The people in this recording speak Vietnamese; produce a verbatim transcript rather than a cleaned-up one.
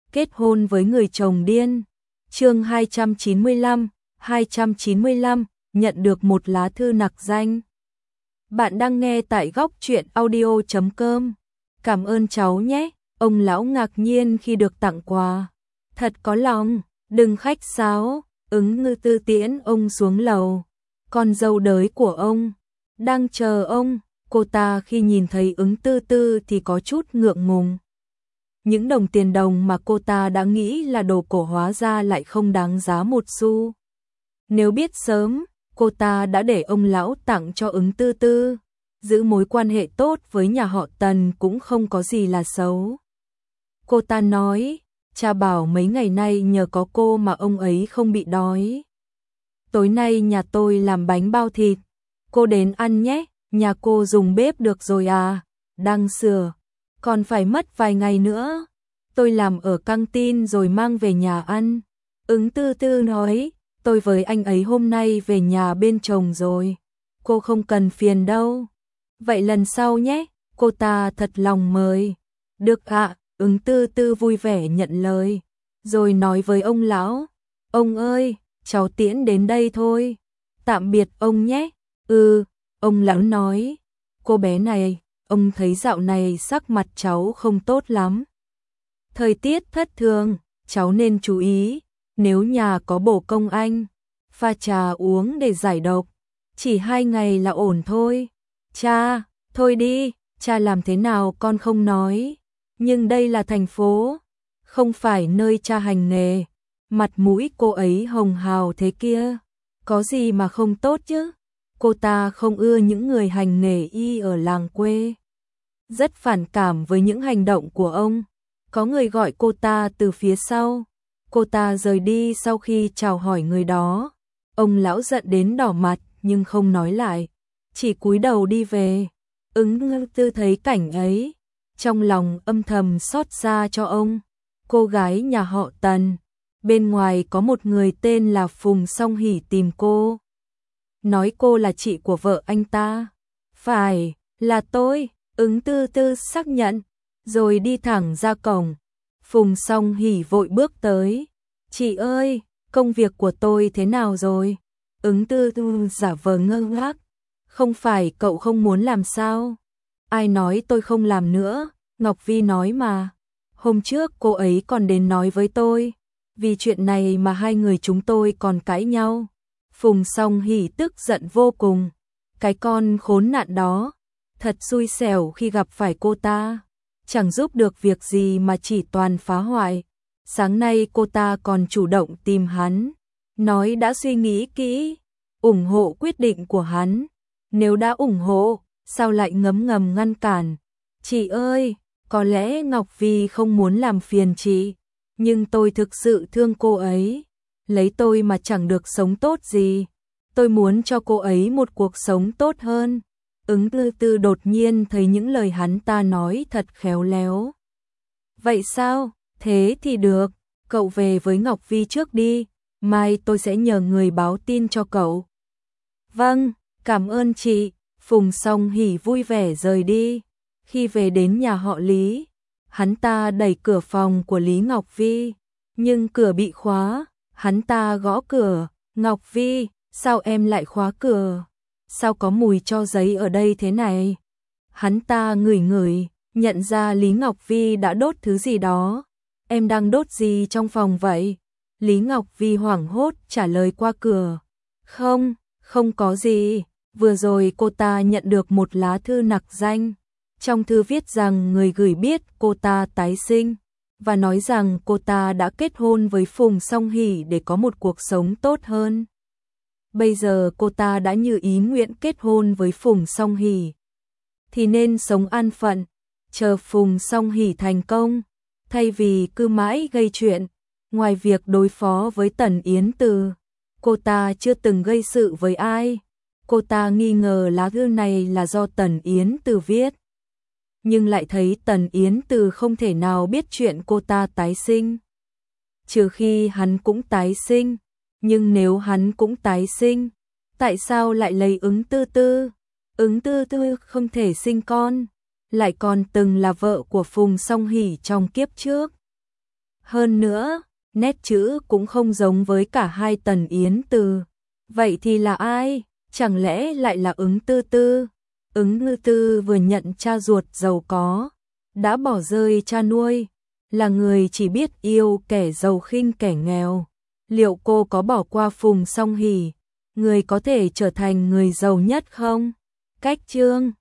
kết hôn với người chồng điên. Chương hai trăm chín mươi lăm, hai trăm chín mươi lăm, nhận được một lá thư nặc danh. Bạn đang nghe tại góc truyện audio chấm com. Cảm ơn cháu nhé. Ông lão ngạc nhiên khi được tặng quà. Thật có lòng, đừng khách sáo. Ứng Ngư Tư tiễn ông xuống lầu. Con dâu đới của ông đang chờ ông. Cô ta khi nhìn thấy Ứng Tư Tư thì có chút ngượng ngùng. Những đồng tiền đồng mà cô ta đã nghĩ là đồ cổ hóa ra lại không đáng giá một xu. Nếu biết sớm, cô ta đã để ông lão tặng cho Ứng Tư Tư. Giữ mối quan hệ tốt với nhà họ Tần cũng không có gì là xấu. Cô ta nói, cha bảo mấy ngày nay nhờ có cô mà ông ấy không bị đói. Tối nay nhà tôi làm bánh bao thịt, cô đến ăn nhé. Nhà cô dùng bếp được rồi à? Đang sửa, còn phải mất vài ngày nữa. Tôi làm ở căng tin rồi mang về nhà ăn. Ứng Tư Tư nói, tôi với anh ấy hôm nay về nhà bên chồng rồi. Cô không cần phiền đâu. Vậy lần sau nhé, cô ta thật lòng mời. Được ạ, Ứng Tư Tư vui vẻ nhận lời. Rồi nói với ông lão, ông ơi, cháu tiễn đến đây thôi. Tạm biệt ông nhé. Ừ. Ông lão nói, cô bé này, ông thấy dạo này sắc mặt cháu không tốt lắm. Thời tiết thất thường, cháu nên chú ý, nếu nhà có bổ công anh, pha trà uống để giải độc, chỉ hai ngày là ổn thôi. Cha, thôi đi, cha làm thế nào con không nói, nhưng đây là thành phố, không phải nơi cha hành nghề, mặt mũi cô ấy hồng hào thế kia, có gì mà không tốt chứ. Cô ta không ưa những người hành nghề y ở làng quê. Rất phản cảm với những hành động của ông. Có người gọi cô ta từ phía sau. Cô ta rời đi sau khi chào hỏi người đó. Ông lão giận đến đỏ mặt nhưng không nói lại. Chỉ cúi đầu đi về. Ứng Ngư Tư thấy cảnh ấy. Trong lòng âm thầm xót xa cho ông. Cô gái nhà họ Tần. Bên ngoài có một người tên là Phùng Song Hỷ tìm cô. Nói cô là chị của vợ anh ta. Phải, là tôi, Ứng Tư Tư xác nhận, rồi đi thẳng ra cổng. Phùng Song Hỷ vội bước tới. Chị ơi, công việc của tôi thế nào rồi? Ứng Tư Tư giả vờ ngơ ngác. Không phải cậu không muốn làm sao? Ai nói tôi không làm nữa, Ngọc Vi nói mà. Hôm trước cô ấy còn đến nói với tôi. Vì chuyện này mà hai người chúng tôi còn cãi nhau. Phùng Song Hỷ tức giận vô cùng. Cái con khốn nạn đó, thật xui xẻo khi gặp phải cô ta. Chẳng giúp được việc gì mà chỉ toàn phá hoại. Sáng nay cô ta còn chủ động tìm hắn. Nói đã suy nghĩ kỹ, ủng hộ quyết định của hắn. Nếu đã ủng hộ, sao lại ngấm ngầm ngăn cản? Chị ơi, có lẽ Ngọc Vi không muốn làm phiền chị. Nhưng tôi thực sự thương cô ấy. Lấy tôi mà chẳng được sống tốt gì. Tôi muốn cho cô ấy một cuộc sống tốt hơn. Ứng Tư Tư đột nhiên thấy những lời hắn ta nói thật khéo léo. Vậy sao? Thế thì được. Cậu về với Ngọc Vi trước đi. Mai tôi sẽ nhờ người báo tin cho cậu. Vâng, cảm ơn chị. Phùng Song Hỷ vui vẻ rời đi. Khi về đến nhà họ Lý, hắn ta đẩy cửa phòng của Lý Ngọc Vi. Nhưng cửa bị khóa. Hắn ta gõ cửa, Ngọc Vi, sao em lại khóa cửa? Sao có mùi tro giấy ở đây thế này? Hắn ta ngửi ngửi, nhận ra Lý Ngọc Vi đã đốt thứ gì đó. Em đang đốt gì trong phòng vậy? Lý Ngọc Vi hoảng hốt trả lời qua cửa. Không, không có gì. Vừa rồi cô ta nhận được một lá thư nặc danh. Trong thư viết rằng người gửi biết cô ta tái sinh. Và nói rằng cô ta đã kết hôn với Phùng Song Hỷ để có một cuộc sống tốt hơn. Bây giờ cô ta đã như ý nguyện kết hôn với Phùng Song Hỷ. Thì nên sống an phận, chờ Phùng Song Hỷ thành công, thay vì cứ mãi gây chuyện. Ngoài việc đối phó với Tần Yến Từ, cô ta chưa từng gây sự với ai. Cô ta nghi ngờ lá thư này là do Tần Yến Từ viết. Nhưng lại thấy Tần Yến Từ không thể nào biết chuyện cô ta tái sinh. Trừ khi hắn cũng tái sinh, nhưng nếu hắn cũng tái sinh, tại sao lại lấy Ứng Tư Tư? Ứng Tư Tư không thể sinh con, lại còn từng là vợ của Phùng Song Hỷ trong kiếp trước. Hơn nữa, nét chữ cũng không giống với cả hai Tần Yến Từ. Vậy thì là ai? Chẳng lẽ lại là Ứng Tư Tư? Ứng Ngư Tư vừa nhận cha ruột giàu có, đã bỏ rơi cha nuôi, là người chỉ biết yêu kẻ giàu khinh kẻ nghèo. Liệu cô có bỏ qua Phùng Song Hỷ, người có thể trở thành người giàu nhất không? Cách chương